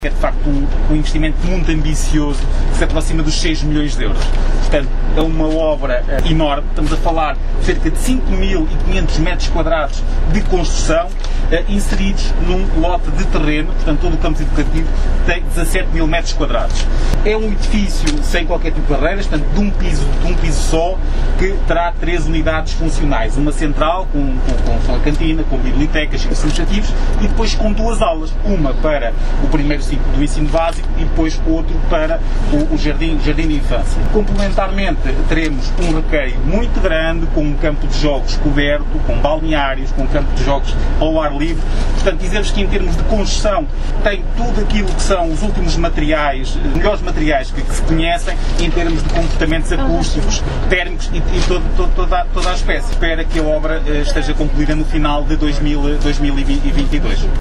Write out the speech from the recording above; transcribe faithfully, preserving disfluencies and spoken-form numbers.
É de facto um, um investimento muito ambicioso, que se aproxima dos seis milhões de euros. Portanto, é uma obra uh, enorme. Estamos a falar de cerca de cinco mil e quinhentos metros quadrados de construção, uh, inseridos num lote de terreno. Portanto, todo o campus educativo tem dezassete mil metros quadrados. É um edifício sem qualquer tipo de barreiras, portanto, de um piso, de um piso só, que terá três unidades funcionais. Uma central, com, com, com a cantina, com bibliotecas, serviços administrativos, e depois com duas aulas. Uma para o primeiro ciclo do ensino básico e depois outro para o, o jardim, jardim de infância. Complementarmente, teremos um recreio muito grande, com um campo de jogos coberto, com balneários, com um campo de jogos ao ar livre. Portanto, dizemos que em termos de construção tem tudo aquilo que são os últimos materiais, melhores materiais que, que se conhecem, em termos de comportamentos acústicos, térmicos e, e todo, todo, toda, toda a espécie. Espera que a obra esteja concluída no final de dois mil e vinte e dois.